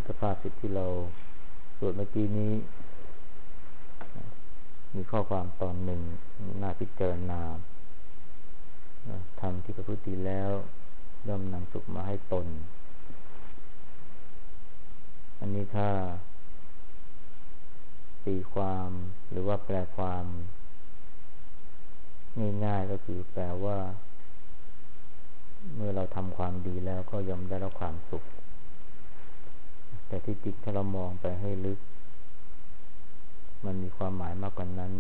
สภาษิตที่เราสวดเมื่อกี้นี้มีข้อความตอนหนึ่งน่าพิจารณาทำที่ประพฤติแล้วย่อมนำสุขมาให้ตนอันนี้ถ้าตีความหรือว่าแปลความง่ายๆก็คือแปลว่าเมื่อเราทำความดีแล้วก็ย่อมได้รับความสุขแต่ที่จริงถ้าเรามองไปให้ลึกมันมีความหมายมากกว่านั้น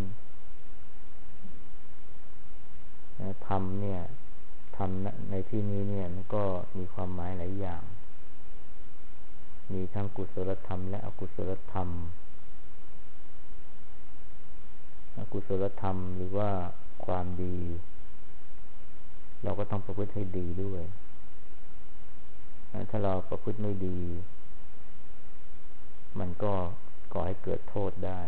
ทำเนี่ยทำในที่นี้เนี่ยมันก็มีความหมายหลายอย่างมีทั้งกุศลธรรมและอกุศลธรรมอกุศลธรรมหรือว่าความดีเราก็ต้องประพฤติให้ดีด้วยถ้าเราประพฤติไม่ดีมันก็ก่อให้เกิดโทษได้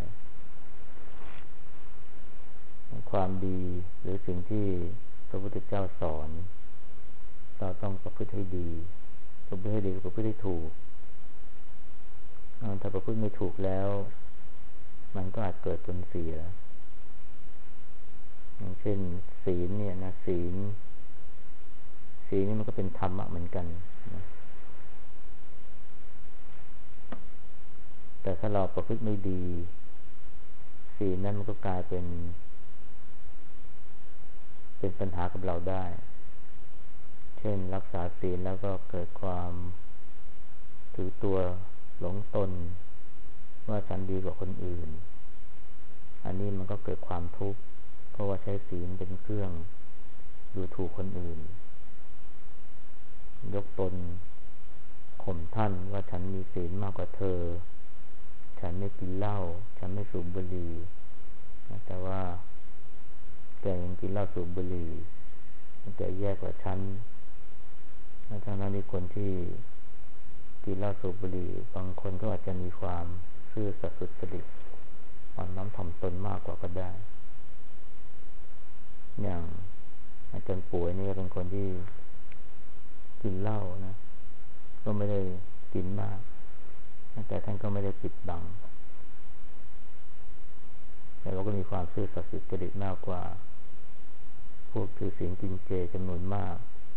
ความดีหรือสิ่งที่พระพุทธเจ้าสอนเราต้องประพฤติให้ดีประพฤติให้ดีประพฤติให้ถูกถ้าประพฤติไม่ถูกแล้วมันก็อาจเกิดผลเสียอย่างเช่นศีลเนี่ยนะศีลนี่มันก็เป็นธรรมะเหมือนกันนะแต่ถ้าเราประพฤติไม่ดีศีลนั้นมันก็กลายเป็นปัญหากับเราได้เช่นรักษาศีลแล้วก็เกิดความถือตัวหลงตนว่าฉันดีกว่าคนอื่นอันนี้มันก็เกิดความทุกข์เพราะว่าใช้ศีลเป็นเครื่องดูถูกคนอื่นยกตนข่มท่านว่าฉันมีศีลมากกว่าเธอฉันไม่กินเหล้าฉันไม่สูบบุหรี่แต่ว่าแกยังกินเหล้าสูบบุหรี่แกแย่กว่าฉันทั้งนั้นมีคนที่กินเหล้าสูบบุหรี่บางคนก็อาจจะมีความซื่อสัตย์สุจริตอ่อนน้อมถ่อมตนมากกว่าก็ได้อย่างอาจารย์ป่วยนี่ก็เป็นคนที่กินเหล้านะก็ไม่ได้กินมากแต่ท่านก็ไม่ได้ปิดบังแต่เราก็มีความซื่อสัตย์สุจริตมากกว่าพวกถือศีลกินเจจำนวนมาก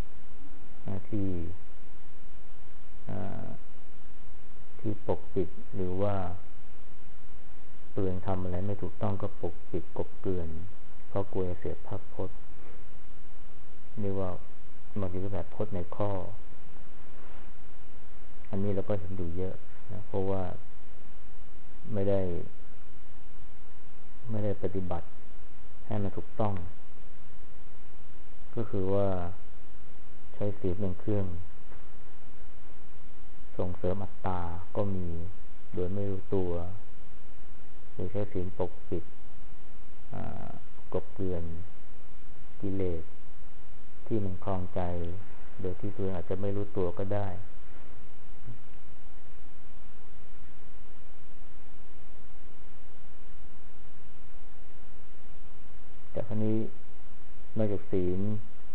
ที่ปกปิดหรือว่าตัวเองทำอะไรไม่ถูกต้องก็ปกปิดกบเกลื่อนเพราะกลัวจะเสียภาพพจน์นี่ว่าบางทีก็แบบพจน์ในข้ออันนี้เราก็เห็นดูเยอะนะเพราะว่าไม่ได้ปฏิบัติให้มันถูกต้องก็คือว่าใช้ศีลเป็นเครื่องส่งเสริมอัตตาก็มีโดยไม่รู้ตัวหรือใช้ศีลปกปิดกบเกลื่อนกิเลสที่มันคลองใจโดยที่ตัวอาจจะไม่รู้ตัวก็ได้แต่คราวนี้นอกจากศีล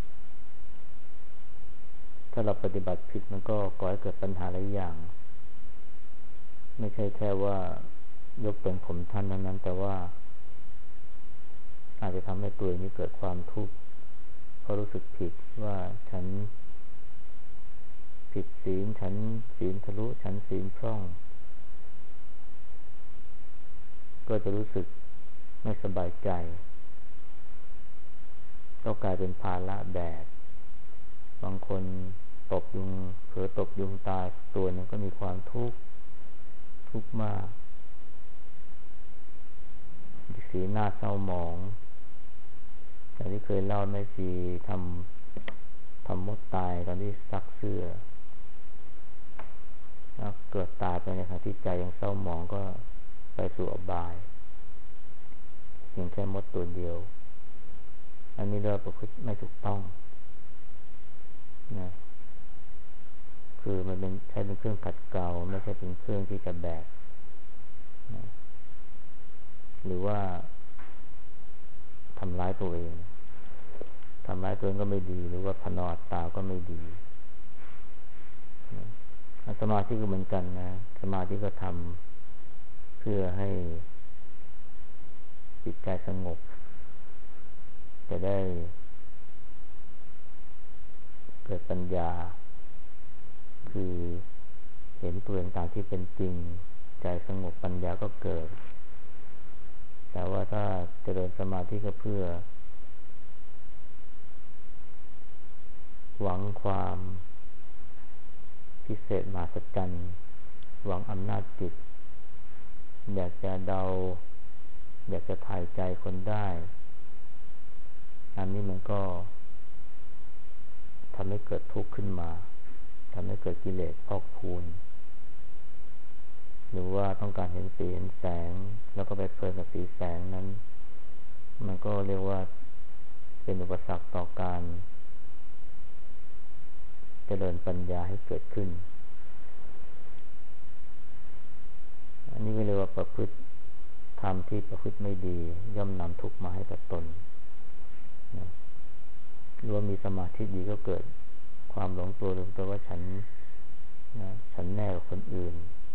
ถ้าเราปฏิบัติผิดมันก็ก่อให้เกิดปัญหาหลายอย่างไม่ใช่แค่ว่ายกตนข่มท่านนั้นแต่ว่าอาจจะทำให้ตัวนี้เกิดความทุกข์เพราะรู้สึกผิดว่าฉันผิดศีลฉันศีลทะลุฉันศีลพร่องก็จะรู้สึกไม่สบายใจก็กลายเป็นภาระแบกบางคนตบยุงเผลอตบยุงตายตัวนึงก็มีความทุกข์มากสีหน้าเศร้าหมองอย่างที่เคยเล่าแม่ชีทำมดตายตอนที่ซักเสื้อแล้วเกิดตายไปในขณะที่ใจยังเศร้าหมองก็ไปสู่อบายเพียงแค่มดตัวเดียวอันนี้เราประพฤติไม่ถูกต้องนะคือมันใช้เป็นเครื่องขัดเกลาไม่ใช่เป็นเครื่องที่จะแบกนะหรือว่าทำร้ายตัวเองก็ไม่ดีหรือว่าพนอตตาก็ไม่ดีนะสมาธิก็เหมือนกันนะสมาธิก็ทำเพื่อให้จิตใจสงบจะได้เกิดปัญญาคือเห็นตัวเองตามที่เป็นจริงใจสงบปัญญาก็เกิดแต่ว่าถ้าเจริญสมาธิก็เพื่อหวังความพิเศษมหัศจรรย์หวังอำนาจจิตอยากจะเดาอยากจะถ่ายใจคนได้อันนี้มันก็ทำให้เกิดทุกข์ขึ้นมาทำให้เกิดกิเลสพอกพูนหรือว่าต้องการเห็นสีเห็นแสงแล้วก็ไปเพลินกับสีแสงนั้นมันก็เรียกว่าเป็นอุปสรรคต่อการเจริญปัญญาให้เกิดขึ้นอันนี้ก็เรียกว่าประพฤติธรรมที่ประพฤติไม่ดีย่อมนำทุกข์มาให้กับตนนะหรือว่ามีสมาธิดีก็เกิดความหลงตัวลืมตัวว่าฉันแน่กว่าคนอื่น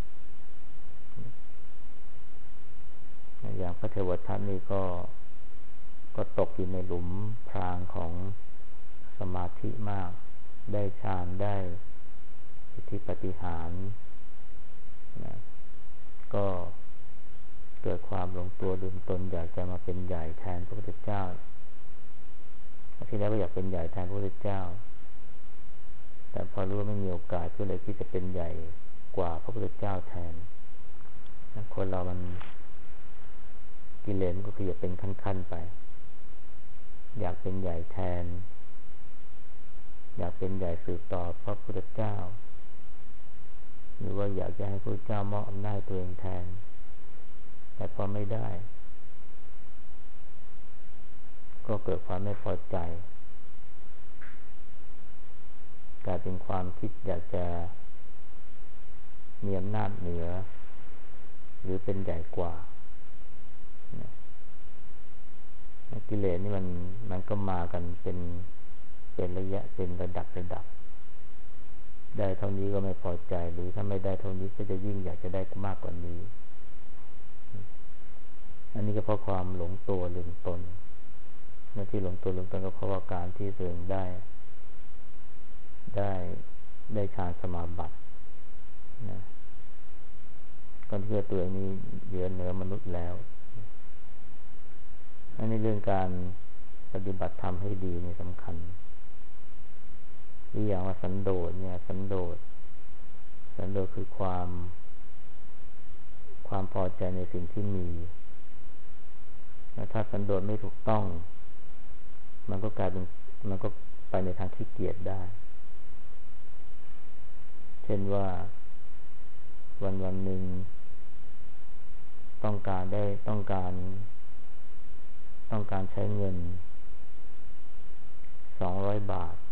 อย่างพระเทวทัตนี่ก็ตกอยู่ในหลุมพรางของสมาธิมากได้ฌานได้อิทธิปาฏิหาริย์นะก็เกิดความหลงตัวลืมตนอยากจะมาเป็นใหญ่แทนพระพุทธเจ้าที่แล้วก็อยากเป็นใหญ่แทนพระพุทธเจ้าแต่พอรู้ว่าไม่มีโอกาสก็เลยคิดจะเป็นใหญ่กว่าพระพุทธเจ้าแทนคนเรามันกิเลสก็คืออยากเป็นขั้นๆไปอยากเป็นใหญ่แทนอยากเป็นใหญ่สืบต่อพระพุทธเจ้าหรือว่าอยากจะให้พระพุทธเจ้ามอบอำนาจตัวเองแทนแต่พอไม่ได้ก็เกิดความไม่พอใจกลายเป็นความคิดอยากจะมีอำนาจเหนือหรือเป็นใหญ่กว่ากิเลสนี่มันก็มากันเป็นระยะเป็นระดับได้เท่านี้ก็ไม่พอใจหรือถ้าไม่ได้เท่านี้ก็จะยิ่งอยากจะได้มากกว่านี้อันนี้ก็เพราะความหลงตัวลืมตนที่หลงตัวลืมตนก็เพราะว่าการที่ตัวเองได้ฌานสมาบัตินะก็เพื่อตัวเองนี้เหนือมนุษย์แล้วอันนี้เรื่องการปฏิบัติธรรมให้ดีนี่สำคัญนี่อย่างว่าสันโดษเนี่ยสันโดษคือความพอใจในสิ่งที่มีถ้าสันโดษไม่ถูกต้องมันก็ไปในทางขี้เกียจได้เช่นว่าวันหนึ่งต้องการใช้เงิน200 บาท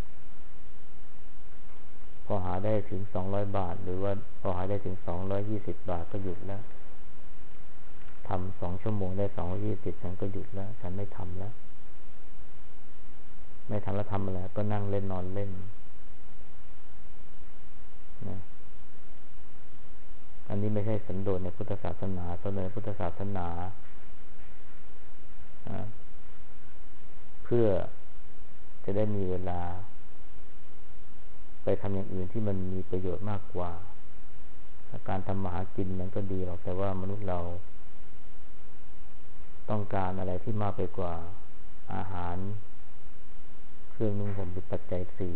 พอหาได้ถึง200 บาทหรือว่าพอหาได้ถึง220 บาทก็หยุดแล้วทำ2 ชั่วโมงได้220ฉันก็หยุดแล้วฉันไม่ทำแล้วทำอะไรก็นั่งเล่นนอนเล่นนะอันนี้ไม่ใช่สันโดษในพุทธศาสนาเพราะในพุทธศาสนาเพื่อจะได้มีเวลาไปทำอย่างอื่นที่มันมีประโยชน์มากกว่าการทำมาหากินมันก็ดีหรอกแต่ว่ามนุษย์เราต้องการอะไรที่มากไปกว่าอาหารเครื่องนุ่งห่มเป็นปัจจัยสี่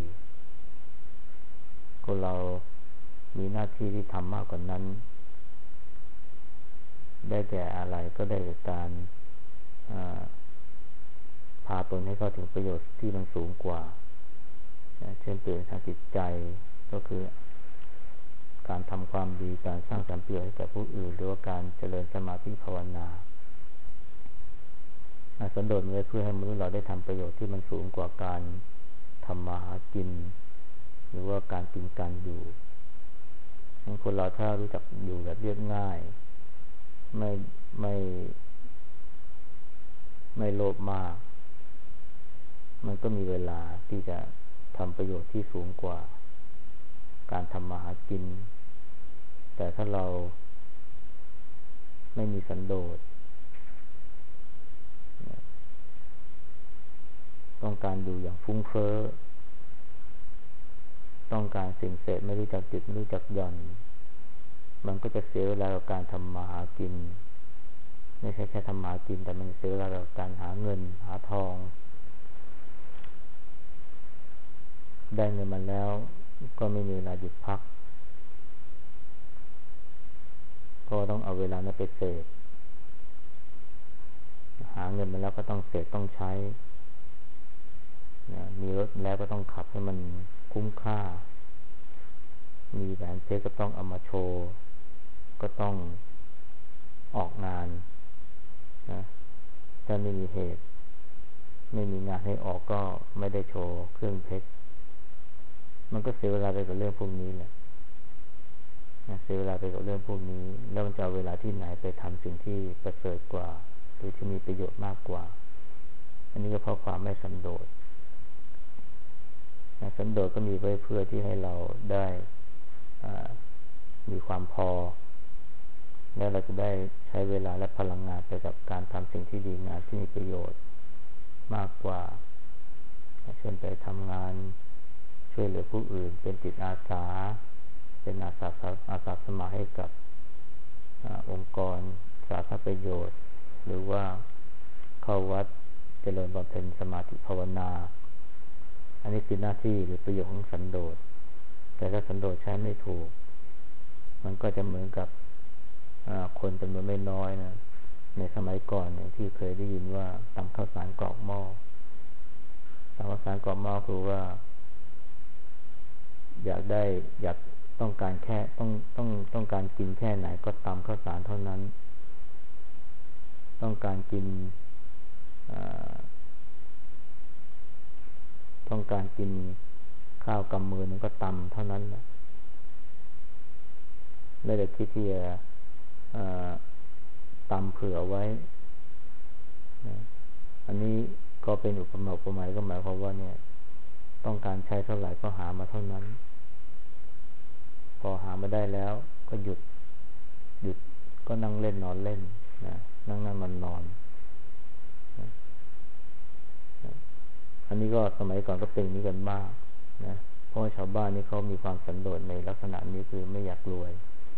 คนเรามีหน้าที่ที่ทำมากกว่านั้นได้แก่อะไรก็ได้แก่การพาตนให้เข้าถึงประโยชน์ที่มันสูงกว่าเช่นประโยชน์ทางจิตใจก็คือการทำความดีการสร้างสรรค์ประโยชน์ให้แก่ผู้อื่นหรือว่าการเจริญสมาธิภาวนาสันโดษไว้เพื่อให้มนุษย์เราได้ทำประโยชน์ที่มันสูงกว่าการทำมาหากินหรือว่าการกินการอยู่คนเราถ้ารู้จักอยู่แบบเรียบง่ายไม่โลภมากมันก็มีเวลาที่จะทำประโยชน์ที่สูงกว่าการทำมาหากินแต่ถ้าเราไม่มีสันโดษต้องการดูอย่างฟุ้งเฟ้อต้องการสิ่งเสพไม่รู้จักหยุดไม่รู้จักหย่อนมันก็จะเสียเวลากับการทำมาหากินไม่ใช่แค่ทำมาหากินแต่มันเสียเวลากับการหาเงินหาทองได้เงินมาแล้วก็ไม่มีเวลาหยุดพักก็ต้องเอาเวลานั้นไปเสพหาเงินมาแล้วก็ต้องเสพต้องใช้มีรถแล้วก็ต้องขับให้มันคุ้มค่ามีแหวนเพชรก็ต้องเอามาโชว์ก็ต้องออกงานนะถ้าไม่มีเหตุไม่มีงานให้ออกก็ไม่ได้โชว์เครื่องเพชรมันก็เสียเวลาไปกับเรื่องพวกนี้แหละเสียเวลาไปกับเรื่องพวกนี้แล้วมันจะเอาเวลาที่ไหนไปทำสิ่งที่ประเสริฐกว่าหรือที่มีประโยชน์มากกว่าอันนี้ก็เพราะความไม่สันโดษสันโดษก็มีไว้เพื่อที่ให้เราได้มีความพอแล้วเราจะได้ใช้เวลาและพลังงานไปกับการทำสิ่งที่ดีงามที่มีประโยชน์มากกว่าเช่นไปทำงานช่วยเหลือผู้อื่นเป็นจิตอาสาเป็นอาสาสมัครให้กับองค์กรสาธารณประโยชน์หรือว่าเข้าวัดเจริญบำเพ็ญสมาธิภาวนาอันนี้คือหน้าที่หรือประโยชน์ของสันโดษแต่ถ้าสันโดษใช้ไม่ถูกมันก็จะเหมือนกับคนจำนวนไม่น้อยนะในสมัยก่อนเนี่ยที่เคยได้ยินว่าตำข้าวสารกรอกหม้อตำข้าวสารกรอกหม้อคือว่าอยากต้องการแค่ต้องการกินแค่ไหนก็ตำข้าวสารเท่านั้นต้องการกินข้าวกำมือมันก็ตำเท่านั้นแหละไม่ได้คิดที่จะตำเผื่อไว้นะอันนี้ก็เป็นอุปมาอุปไมยก็หมายความว่าเนี่ยต้องการใช้เท่าไหร่ก็หามาเท่านั้นพอหามาได้แล้วก็หยุดก็นั่งเล่นนอนเล่นนะนั่งมันนอนนะอันนี้ก็สมัยก่อนก็เป็นนี้กันมากนะเพราะชาวบ้านนี่เขามีความสันโดษในลักษณะนี้คือไม่อยากรวย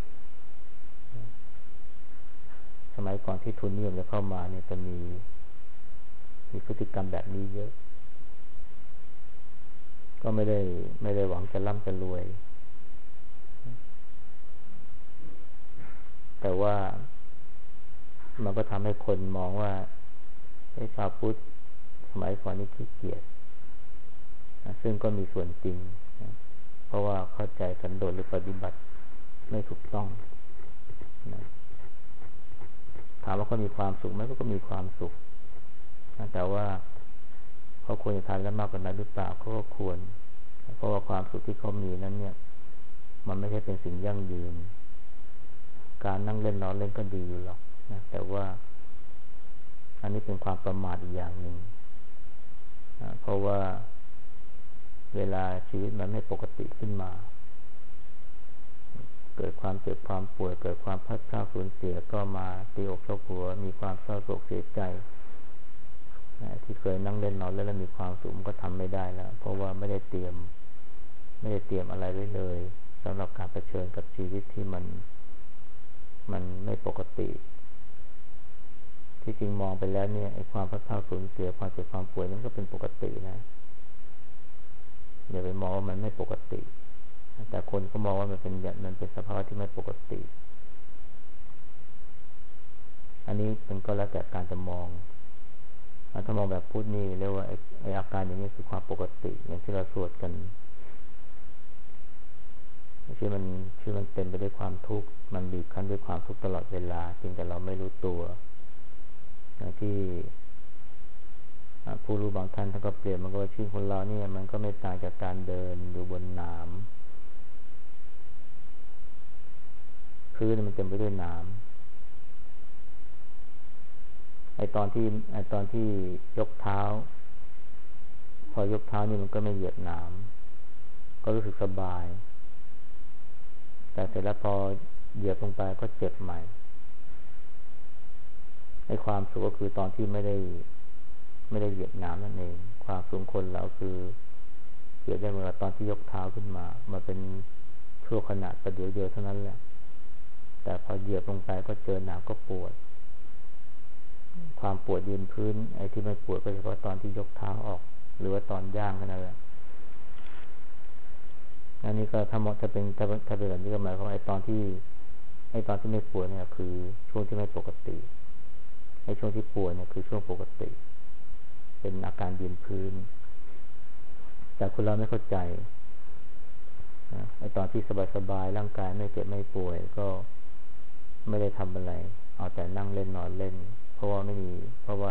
สมัยก่อนที่ทุนนิยมจะเข้ามาเนี่ยจะมีพฤติกรรมแบบนี้เยอะก็ไม่ได้หวังจะร่ำจะรวยแต่ว่ามันก็ทำให้คนมองว่าชาวพุทธสมัยก่อนนี่ขี้เกียจซึ่งก็มีส่วนจริงเพราะว่าเข้าใจสันโดษหรือปฏิบัติไม่ถูกต้องนะถามว่าเขามีความสุขไหมก็มีความสุขแต่ว่าเขาควรจะทำแล้วมากกว่านั้นหรือเปล่าเขาก็ควรเพราะว่าความสุขที่เขามีนั้นเนี่ยมันไม่ใช่เป็นสิ่งยั่งยืนการนั่งเล่นนอนเล่นก็ดีอยู่หรอกนะแต่ว่าอันนี้เป็นความประมาทอีกอย่างหนึ่งเพราะว่าเวลาชีวิตมันไม่ปกติขึ้นมาเกิดความเจ็บความป่วยเกิดความพัดพลาดสูญเสียก็มาตีอกชกหัวมีความเศร้าโศกเสียใจที่เคยนั่งเล่นนอนเล่นแล้วมีความสุขก็ทำไม่ได้แล้วเพราะว่าไม่ได้เตรียมอะไรไว้เลยสำหรับการเผชิญกับชีวิตที่มันไม่ปกติที่จริงมองไปแล้วเนี่ยไอ้ความพัดพลาดสูญเสียความเจ็บความป่วยนั้นก็เป็นปกตินะอย่าไปมองว่ามันไม่ปกติแต่คนก็มองว่ามันเป็นสภาวะที่ไม่ปกติอันนี้เป็นก็แล้วแต่การจะมองถ้ามองแบบพุทธนี่เรียกว่าไอ้อาการอย่างนี้คือความปกติอย่างที่เราสวดกันที่มันเต็มไปด้วยความทุกข์มันบีบคั้นด้วยความทุกข์ตลอดเวลาเพียงแต่เราไม่รู้ตัวอย่างที่ผู้รู้บางท่านก็เปรียบมันก็ว่าชีวิตคนเราเนี่ยมันก็ไม่ต่างจากการเดินอยู่บนน้ำพื้นมันเต็มไปด้วยน้ำไอตอนที่ยกเท้าพอยกเท้านี่มันก็ไม่เหยียบน้ำก็รู้สึกสบายแต่เสร็จแล้วพอเหยียบลงไปก็เจ็บใหม่ไอ้ความสุขก็คือตอนที่ไม่ได้เหยียบน้ำนั่นเองความสุขคนเราคือเปรียบได้เหมือนกับตอนที่ยกเท้าขึ้นมามันเป็นชั่วขณะประเดี๋ยวเดียวเท่านั้นแหละแต่พอเหยียบลงไปก็เจอน้ำก็ปวดความปวดยืนพื้นไอ้ที่ไม่ปวดก็เฉพาะตอนที่ยกเท้าออกหรือว่าตอนย่างกันนั่นแหละอันนี้ก็ถ้าเป็นแบบนี้ก็หมายความว่าไอ้ตอนที่ไม่ปวดเนี่ยคือช่วงที่ไม่ปกติไอ้ช่วงที่ปวดเนี่ยคือช่วงปกติเป็นอาการยืนพื้นแต่คนเราไม่เข้าใจไอ้ตอนที่สบายๆร่างกายไม่เจ็บไม่ป่วยก็ไม่ได้ทำอะไรเอาแต่นั่งเล่นนอนเล่นเพราะว่า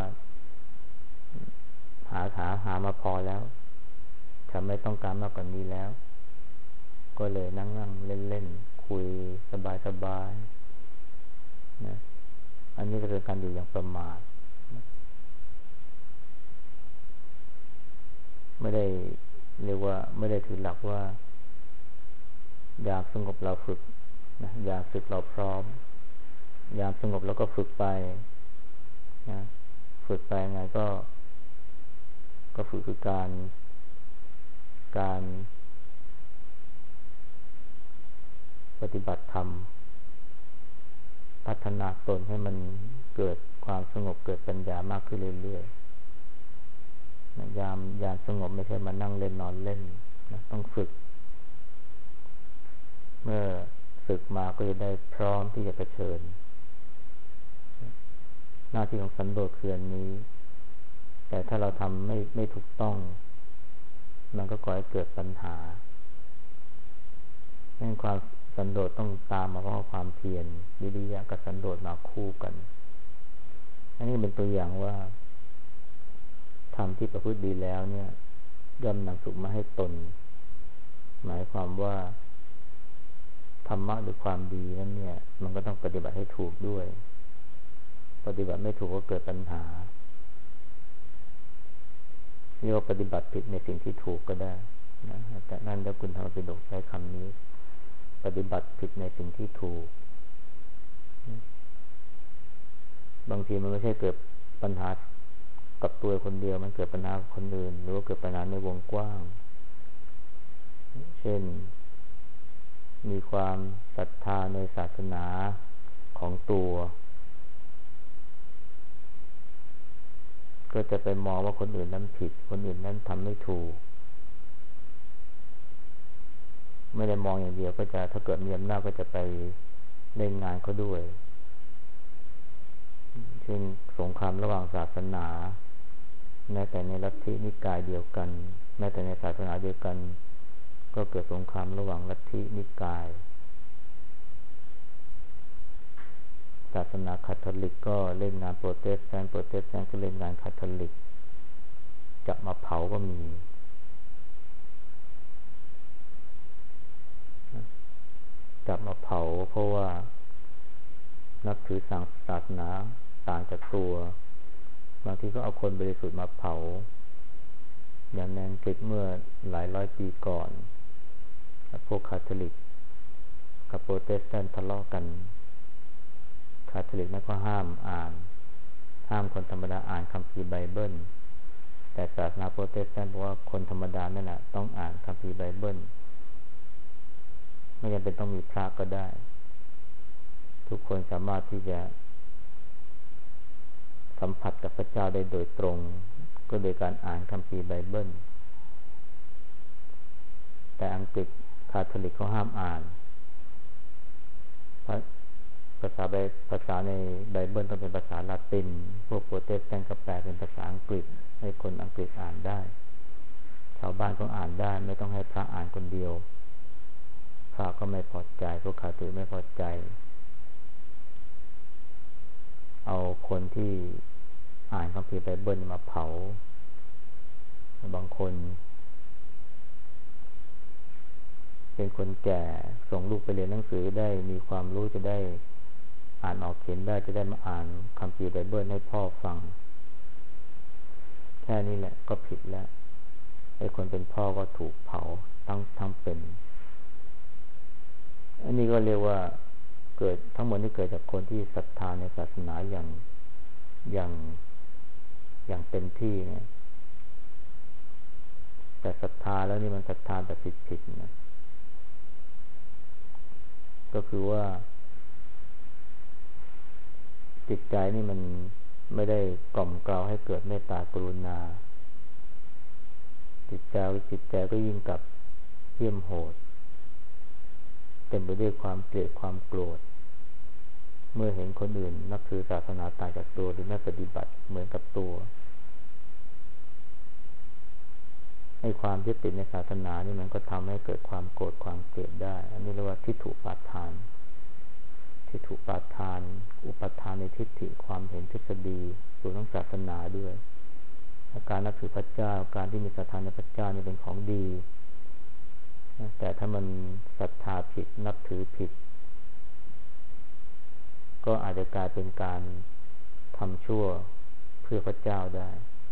หามาพอแล้วฉันไม่ต้องการมากกว่านี้แล้วก็เลยนั่งเล่นคุยสบายนะอันนี้ก็เป็นการอยู่อย่างประมาทไม่ได้เรียกว่าไม่ได้ถือหลักว่ายามสงบเราฝึกนะยามฝึกเราพร้อมยามสงบแล้วก็ฝึกไปนะฝึกไปไงก็ฝึกคือการปฏิบัติธรรมพัฒนาตนให้มันเกิดความสงบเกิดปัญญามากขึ้นเรื่อยๆนะยามสงบไม่ใช่มานั่งเล่นนอนเล่นนะต้องฝึกเมื่อฝึกมาก็จะได้พร้อมที่จะเผชิญหน้าที่ของสันโดษคืออันนี้แต่ถ้าเราทำไม่ถูกต้องมันก็ก่อให้เกิดปัญหานั่นความสันโดษต้องตามมาเพราะความเพียรวิริยะกับสันโดษมาคู่กันอันนี้เป็นตัวอย่างว่าทำที่ประพฤติดีแล้วเนี่ยย่อมนำสุขมาให้ตนหมายความว่าธรรมะหรือความดีนั้นเนี่ยมันก็ต้องปฏิบัติให้ถูกด้วยปฏิบัติไม่ถูกก็เกิดปัญหาเรียกว่าปฏิบัติผิดในสิ่งที่ถูกก็ได้นะแต่นั่นถ้าคุณธรรมปิฎกใช้คำนี้ปฏิบัติผิดในสิ่งที่ถูกบางทีมันไม่ใช่เกิดปัญหากับตัวคนเดียวมันเกิดปัญหากับคนอื่นหรือว่าเกิดปัญหาในวงกว้างเช่นมีความศรัทธาในศาสนาของตัวก็จะไปมองว่าคนอื่นนั้นผิดคนอื่นนั้นทำไม่ถูกไม่ได้มองอย่างเดียวก็จะถ้าเกิดมีอำนาจก็จะไปเล่นงานเขาด้วยเช่นสงครามระหว่างศาสนาแม้แต่ในลัทธินิกายเดียวกันแม้แต่ในศาสนาเดียวกันก็เกิดสงครามระหว่างลัทธินิกายศาสนาคาทอลิกก็เล่นงานโปรเตสแตนต์ก็เล่นงานคาทอลิกจับมาเผาก็มีจับมาเผาเพราะว่านับถือศาสนาต่างจากตัวบางทีก็เอาคนบริสุทธิ์มาเผาอย่างในอังกฤษเมื่อหลายร้อยปีก่อนพวกคาทอลิกกับโปรเตสแตนต์ทะเลาะกันคาทอลิกนั้นก็ห้ามคนธรรมดาอ่านคัมภีร์ไบเบิลแต่ศาสนาโปรเตสแตนต์บอกว่าคนธรรมดานั่นแหละต้องอ่านคัมภีร์ไบเบิลไม่จำเป็นต้องมีพระก็ได้ทุกคนสามารถที่จะสัมผัสกับพระเจ้าได้โดยตรงก็โดยการอ่านคัมภีร์ไบเบิลแต่อังกฤษคาทอลิกเขาห้ามอ่านภาษาในไบเบิลต้องเป็นภาษาละตินพวกโปรเตสแตนต์ก็แปลเป็นภาษาอังกฤษให้คนอังกฤษอ่านได้ชาวบ้านก็อ่านได้ไม่ต้องให้พระอ่านคนเดียวพระก็ไม่พอใจพวกคาทอลิกไม่พอใจเอาคนที่อ่านคัมภีร์ไบเบิลมาเผาบางคนเป็นคนแก่ส่งลูกไปเรียนหนังสือได้มีความรู้จะได้อ่านออกเขียนได้จะได้มาอ่านคัมภีร์ไบเบิลให้พ่อฟังแค่นี้แหละก็ผิดแล้วไอ้คนเป็นพ่อก็ถูกเผาทั้งเป็นอันนี้ก็เรียกว่าเกิดทั้งหมดนี่เกิดจากคนที่ศรัทธาในศาสนาอย่างอย่างเต็มที่เนี่ยแต่ศรัทธาแล้วนี่มันศรัทธาแบบผิดๆนะก็คือว่าจิตใจนี่มันไม่ได้กล่อมเกลาให้เกิดเมตตากรุณาจิตใจก็ยิ่งกับเหี้ยมโหดเต็มไปด้วยความเกลียดความโกรธเมื่อเห็นคนอื่นนับถือศาสนาต่างจากตัวหรือไม่ปฏิบัติเหมือนกับตัวให้ความยึดติดในศาสนานี่มันก็ทำให้เกิดความโกรธความเกลียดได้อันนี้เรียกว่าทิฏฐุปาทานอุปทานในทิฏฐิความเห็นทฤษฎีส่วนของศาสนาด้วยการนับถือพระเจ้าการที่มีศรัทธาในพระเจ้านี่เป็นของดีแต่ถ้ามันศรัทธาผิดนับถือผิดก็อาจจะกลายเป็นการทำชั่วเพื่อพระเจ้าได้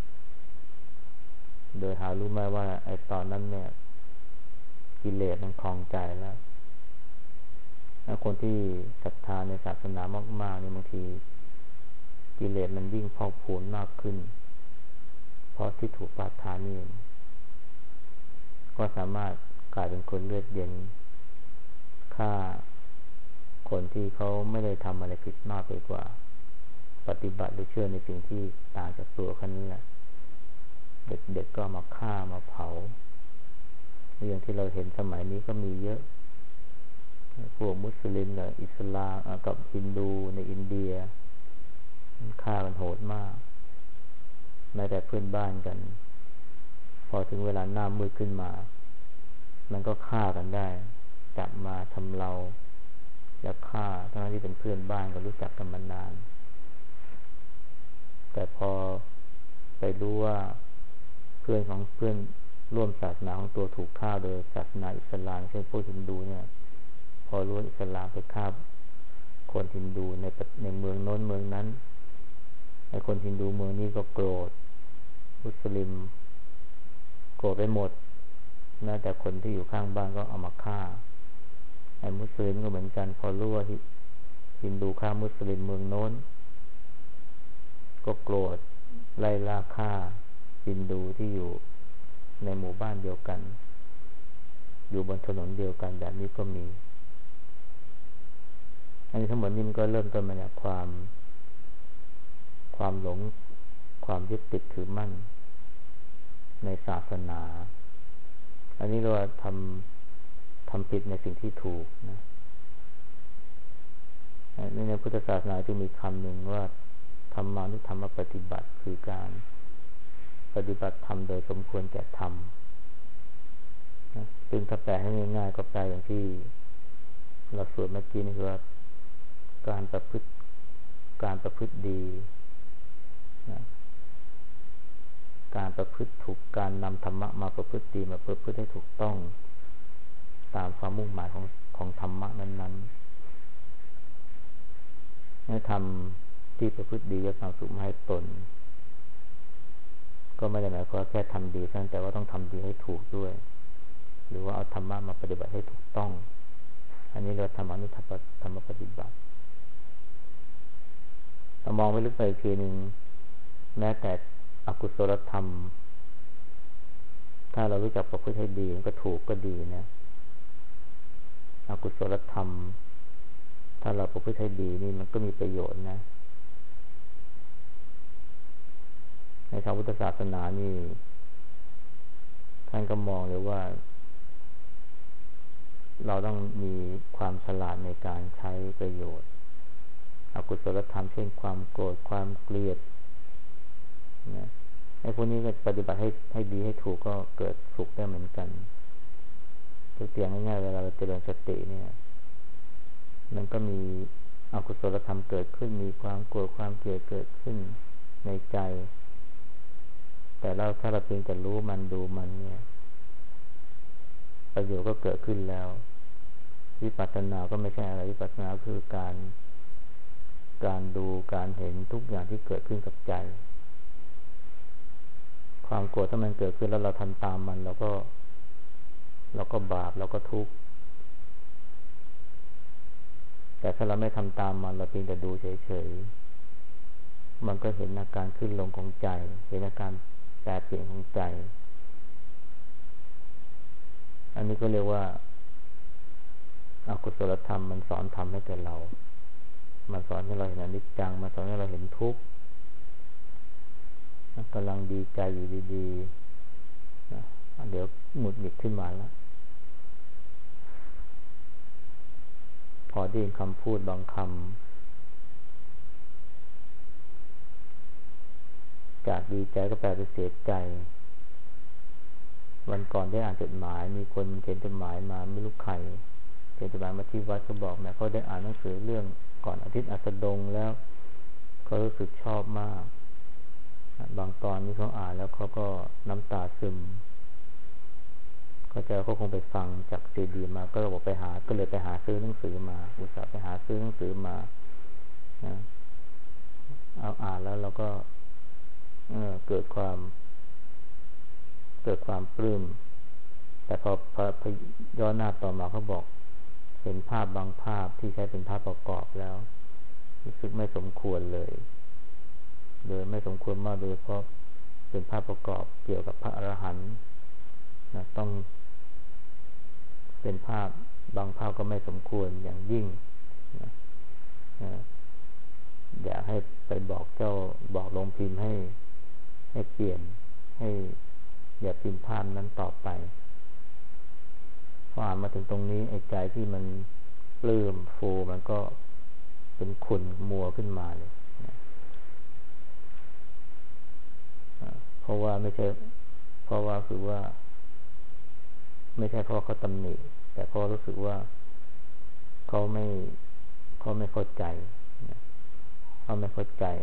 โดยหารู้ไหมว่าไอ้ตอนนั้นเนี่ยกิเลสมันครองใจแล้วคนที่ศรัทธาในศาสนามากๆเนี่ยบางทีกิเลสมันยิ่งพอกพูนมากขึ้นเพราะที่ถูกปาทานนี่ก็สามารถกลายเป็นคนเลือดเย็นฆ่าคนที่เขาไม่ได้ทำอะไรผิดมากไปกว่าปฏิบัติหรือเชื่อในสิ่งที่ต่างจากตัวเขานี้แหละเด็กๆก็มาฆ่ามาเผาอย่างที่เราเห็นสมัยนี้ก็มีเยอะพวกมุสลิมกับอิสลามกับฮินดูในอินเดียฆ่ากันโหดมากแม้แต่เพื่อนบ้านกันพอถึงเวลาหน้ามืดขึ้นมามันก็ฆ่ากันได้จับมาทำเราแล้วฆ่าทั้งที่เป็นเพื่อนบ้านก็รู้จักกันมานานแต่พอไปรู้ว่าเพื่อนร่วมศาสนาของตัวถูกฆ่าโดยศาสนาอิสลามเช่นพวกฮินดูเนี่ยพอรู้อิสลามไปฆ่าคนฮินดูในเมืองโน้นเมืองนั้นไอ้คนฮินดูเมืองนี้ก็โกรธมุสลิมโกรธไปหมดแม้แต่คนที่อยู่ข้างบ้านก็เอามาฆ่าไอ้มุสลิมก็เหมือนกันพอรู้ว่าฮินดูฆ่ามุสลิมเมืองโน้นก็โกรธไล่ล่าฆ่าฮินดูที่อยู่ในหมู่บ้านเดียวกันอยู่บนถนนเดียวกันแบบนี้ก็มีอันนี้ทั้งหมดนี่มันก็เริ่มต้นมาจากความหลงความยึดติดถือมั่นในศาสนาอันนี้เราทำผิดในสิ่งที่ถูกนะในพุทธศาสนาจึงมีคำหนึ่งว่าธรรมานุธรรมปฏิบัติคือการปฏิบัติธรรมโดยสมควรแก่ธรรมนะซึ่งถ้าแปลให้ง่ายๆก็แปลอย่างที่เราสวดเมื่อกี้นี่คือว่าการประพฤติดีนะการประพฤติถูกการนำธรรมะมาประพฤติดีมาประพฤติให้ถูกต้องตามความมุ่งหมายของธรรมะนั้นๆให้ทำที่ประพฤติดีและความสุขมาให้ตนก็ไม่ได้หมายความว่าแค่ทำดีเท่านั้นแต่ว่าต้องทำดีให้ถูกด้วยหรือว่าเอาธรรมะมาปฏิบัติให้ถูกต้องอันนี้เรียกว่าธรรมปฏิบัติเรามองไปลึกไปอีกทีหนึ่งแม้แต่อกุศลธรรมถ้าเรารู้จักประพฤติให้ดีมันก็ถูกก็ดีนะอกุศลธรรมถ้าเราประพฤติให้ดีนี่มันก็มีประโยชน์นะในทางพุทธศาสนานี่ท่านก็มองเลยว่าเราต้องมีความฉลาดในการใช้ประโยชน์อกุศลธรรมเช่นความโกรธความเกลียดนะไอ้พวกนี้ก็ปฏิบัติให้ดีให้ถูกก็เกิดสุขได้เหมือนกันตัวอย่างง่ายๆเวลาเราเจริญสติเนี่ยมันก็มีอกุศลธรรมเกิดขึ้นมีความโกรธความเกลียดเกิดขึ้นในใจแต่ถ้าเราเพียงแต่รู้มันดูมันเนี่ยประโยชน์ก็เกิดขึ้นแล้ววิปัสสนาก็ไม่ใช่อะไรวิปัสสนาคือการดูการเห็นทุกอย่างที่เกิดขึ้นกับใจความโกรธถ้ามันเกิดขึ้นแล้วเราทำตามมันเราก็บาปเราก็ทุกข์แต่ถ้าเราไม่ทำตามมันเราเพียงแต่ดูเฉยๆมันก็เห็นอาการขึ้นลงของใจเห็นอาการแปรเปลี่ยนของใจอันนี้ก็เรียกว่าอกุศลธรรมมันสอนทำให้แก่เรามันสอนให้เราเห็นอนิจจังมันสอนให้เราเห็นทุกข์กำลังดีใจอยู่ดีๆเดี๋ยวหงุดหงิดขึ้นมาแล้วพอได้ยินคำพูดบางคำจากดีใจก็แปลเป็นเสียใจวันก่อนได้อ่านจดหมายมีคนเขียนจดหมายมาไม่รู้ใครเขียนจดหมายมาที่วัดก็บอกแม่เขาได้อ่านหนังสือเรื่องก่อนอาทิตย์อัสดงแล้วเขารู้สึกชอบมากบางตอนนี้เขาอ่านแล้วเขาก็น้ำตาซึมเขาคงไปฟังจากซีดีมาก็เลยไปหาซื้อหนังสือมาอุตส่าห์ไปหาซื้อหนังสือมาเอาอ่านแล้วเราก็เกิดความปลื้มแต่พอย้อนหน้าต่อมาเขาบอกเห็นภาพบางภาพที่ใช้เป็นภาพประกอบแล้วรู้สึกไม่สมควรเลยโดยไม่สมควรมากโดยเพราะเป็นภาพประกอบเกี่ยวกับพระอรหันต์ต้องเป็นภาพบางภาพก็ไม่สมควรอย่างยิ่งอยากให้ไปบอกโรงพิมพ์ให้เปลี่ยนให้อย่าพิมพ์ภาพนั้นต่อไปพออ่านมาถึงตรงนี้ไอ้ใจที่มันปลื้มฟูมันก็เป็นขุ่นมัวขึ้นมาเลยเพราะว่าคือว่าไม่ใช่เพราะเขาตำหนิแต่เพราะรู้สึกว่าเขาไม่เข้าใจเขาไม่เข้าใจ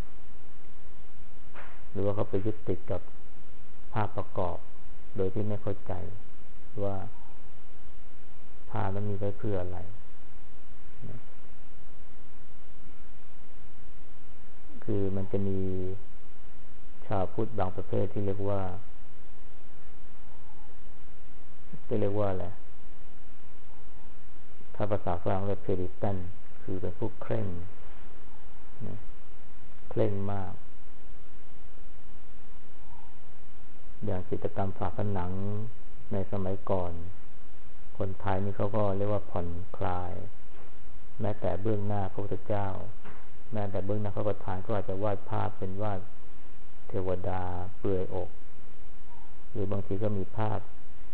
หรือว่าเขาไปยึดติดกับภาพประกอบโดยที่ไม่เข้าใจว่าภาพนั้นมีไว้เพื่ออะไรคือมันจะมีชาวพุทธบางประเภทที่เรียกว่าอะไรถ้าภาษาฝรั่งเรียกเพริตันคือเป็นพวกเคร่งมากอย่างจิตรกรรมฝาผนังในสมัยก่อนคนไทยนี่เขาก็เรียกว่าผ่อนคลายแม้แต่เบื้องหน้าพระพุทธเจ้าแม้แต่เบื้องหน้าพระประธานก็อาจจะวาดภาพเป็นวาดเทวดาเปลือยอกหรือบางทีก็มีภาพ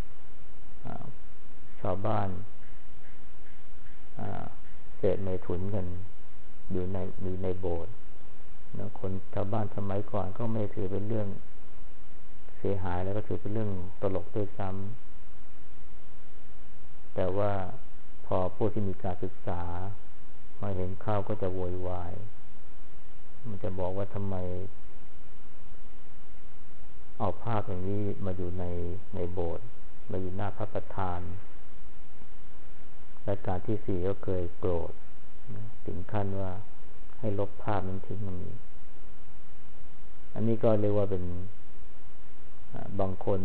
ชาวบ้านเศษเมถุนกันอยู่ในโบสถ์คนชาวบ้านสมัยก่อนก็ไม่ถือเป็นเรื่องเสียหายแล้วก็ถือเป็นเรื่องตลกด้วยซ้ำแต่ว่าพอผู้ที่มีการศึกษามาเห็นเข้าก็จะโวยวายมันจะบอกว่าทำไมเอาภาพอย่างนี้มาอยู่ในโบสถ์มาอยู่หน้าพระประธานและการที่สี่ก็เคยโกรธถึงขั้นว่าให้ลบภาพนั้นทิ้งมันนี้อันนี้ก็เรียกว่าเป็นบางคน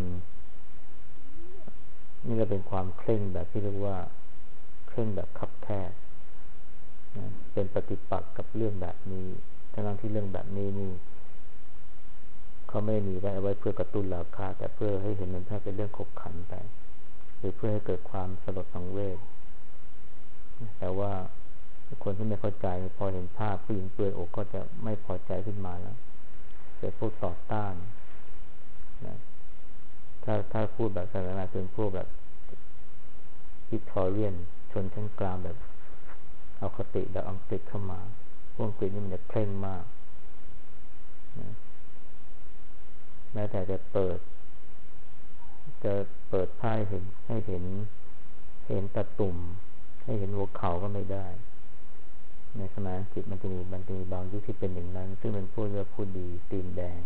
นี่ก็เป็นความเคร่งแบบที่เรียกว่าเคร่งแบบคับแคบเป็นปฏิปักษ์กับเรื่องแบบนี้ทั้งที่เรื่องแบบนี้นี่เขาไม่ได้มีไว้เพื่อกระตุ้นราคาแต่เพื่อให้เห็นมันแค่เป็นเรื่องขบขันไปหรือเพื่อให้เกิดความสลดสังเวชแต่ว่าคนที่ไม่เข้าใจพอเห็นภาพผู้หญิงเปลือยอกก็จะไม่พอใจขึ้นมาแล้วเกิดพวกต่อต้านถ้าพูดแบบศาสนาเป็นพวกแบบวิกตอเรียนชนชั้นกลางแบบเอาคติแบบอังกฤษเข้ามาพวกอังกฤษนี่มันจะเคร่งมากแม้แต่จะเปิดผ้าให้เห็นตะตุ่มให้เห็นหัวเข่าก็ไม่ได้ในสมัยอังกฤษมันจะมีบางยุคที่เป็นอย่างนั้นซึ่งเป็นผู้เลือกผู้ดีตีนแดง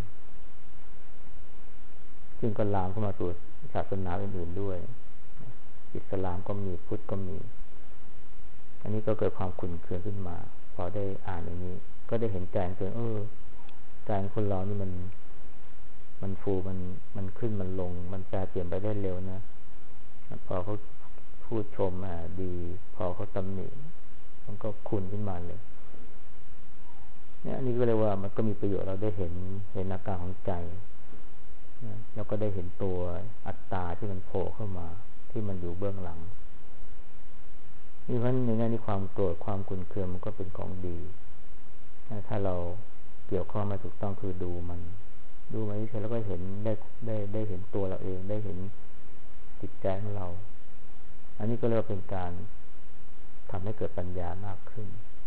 ซึ่งก็ลามเข้ามาสู่ศาสนาอื่นๆด้วยอิสลามก็มีพุทธก็มีอันนี้ก็เกิดความขุ่นเคืองขึ้นมาพอได้อ่านอย่างนี้ก็ได้เห็นใจตัวใจคนเรานี่มันฟูมันขึ้นมันลงมันแปรเปลี่ยนไปได้เร็วนะพอเขาพูดชมดีพอเขาตำหนิมันก็ขุ่นขึ้นมาเลยเนี่ยอันนี้ก็เรียกว่ามันก็มีประโยชน์เราได้เห็นอาการของใจนะแล้วก็ได้เห็นตัวอัตตาที่มันโผล่เข้ามาที่มันอยู่เบื้องหลังนี่เพราะในแง่นี้ความโกรธความขุ่นเคืองมันก็เป็นของดีถ้าเราเกี่ยวข้องมาถูกต้องคือดูมันเฉยแล้วก็เห็นได้เห็นตัวเราเองได้เห็นจิตใจของเราอันนี้ก็เรียกว่าเป็นการทำให้เกิดปัญญามากขึ้น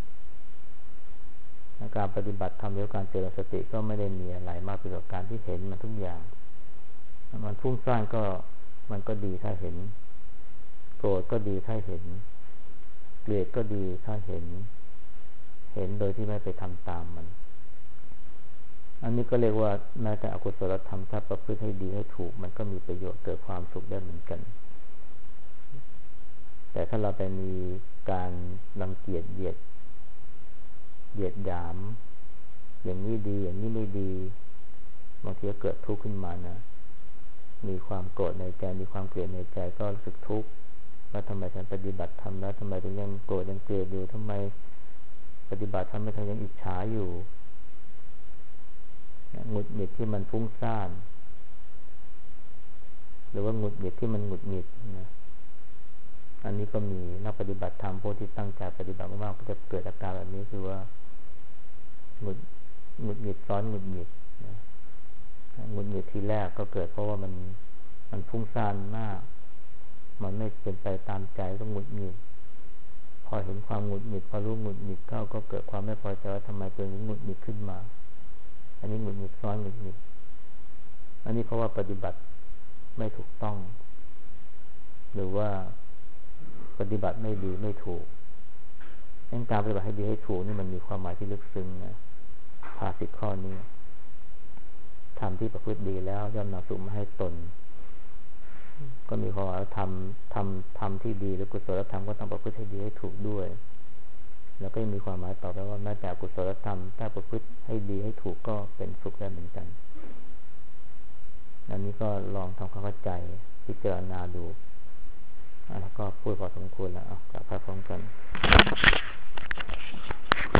การปฏิบัติธรรมหรือการเจริญสติก็ไม่ได้มีอะไรมากไปกว่าการที่เห็นมันทุกอย่างมันฟุ้งซ่านก็มันก็ดีถ้าเห็นโกรธก็ดีถ้าเห็นเกลียดก็ดีถ้าเห็นโดยที่ไม่ไปทำตามมันอันนี้ก็เรียกว่าแม้แต่อกุศลธรรมถ้าประพฤติให้ดีให้ถูกมันก็มีประโยชน์เกิดความสุขได้เหมือนกันแต่ถ้าเราไปมีการรังเกียจเหยียดหยามอย่างนี้ดีอย่างนี้ไม่ดีบางทีก็เกิดทุกข์ขึ้นมานะมีความโกรธในใจมีความเกลียดในใจก็รู้สึกทุกข์ว่าทำไมฉันปฏิบัติธรรมแล้วทำไมถึงยังโกรธยังเกลียดอยู่ทำไมปฏิบัติธรรมไม่ทำยังอิจฉาอยู่หงุดหงิดที่มันฟุ้งซ่านหรือว่าหงุดหงิดที่มันหงุดหงิดนะอันนี้ก็มีนักปฏิบัติธรรมพวกที่ตั้งใจปฏิบัติมากๆก็จะเกิดอาการแบบนี้คือว่าหงุดหงิดซ้อนหงุดหงิดหงุดหงิดทีแรกก็เกิดเพราะว่ามันฟุ้งซ่านมากมันไม่เป็นไปตามใจก็หงุดหงิดพอเห็นความหงุดหงิดพอรู้หงุดหงิดเข้าก็เกิดความไม่พอใจว่าทำไมตัวนี้หงุดหงิดขึ้นมาอันนี้หงุดหงิดซ้อนหงุดหงิดอันนี้เพราะว่าปฏิบัติไม่ถูกต้องหรือว่าปฏิบัติไม่ดีไม่ถูกการปฏิบัติให้ดีให้ถูกนี่มันมีความหมายที่ลึกซึ้งนะภาษิตข้อนี้ทำที่ประพฤติดีแล้วย่อมนำสุขมาให้ตนก็มีความหมายว่าทำที่ดีหรือกุศลธรรมก็ต้องประพฤติให้ดีให้ถูกด้วยแล้วก็ยังมีความหมายต่อไปว่าแม้แต่กุศลธรรมถ้าประพฤติให้ดีให้ถูกก็เป็นสุขได้เหมือนกันอันนี้ก็ลองทำความเข้าใจพิจารณาดูแล้วก็พูดพอสมควรแล้วกลับไปพร้อมกัน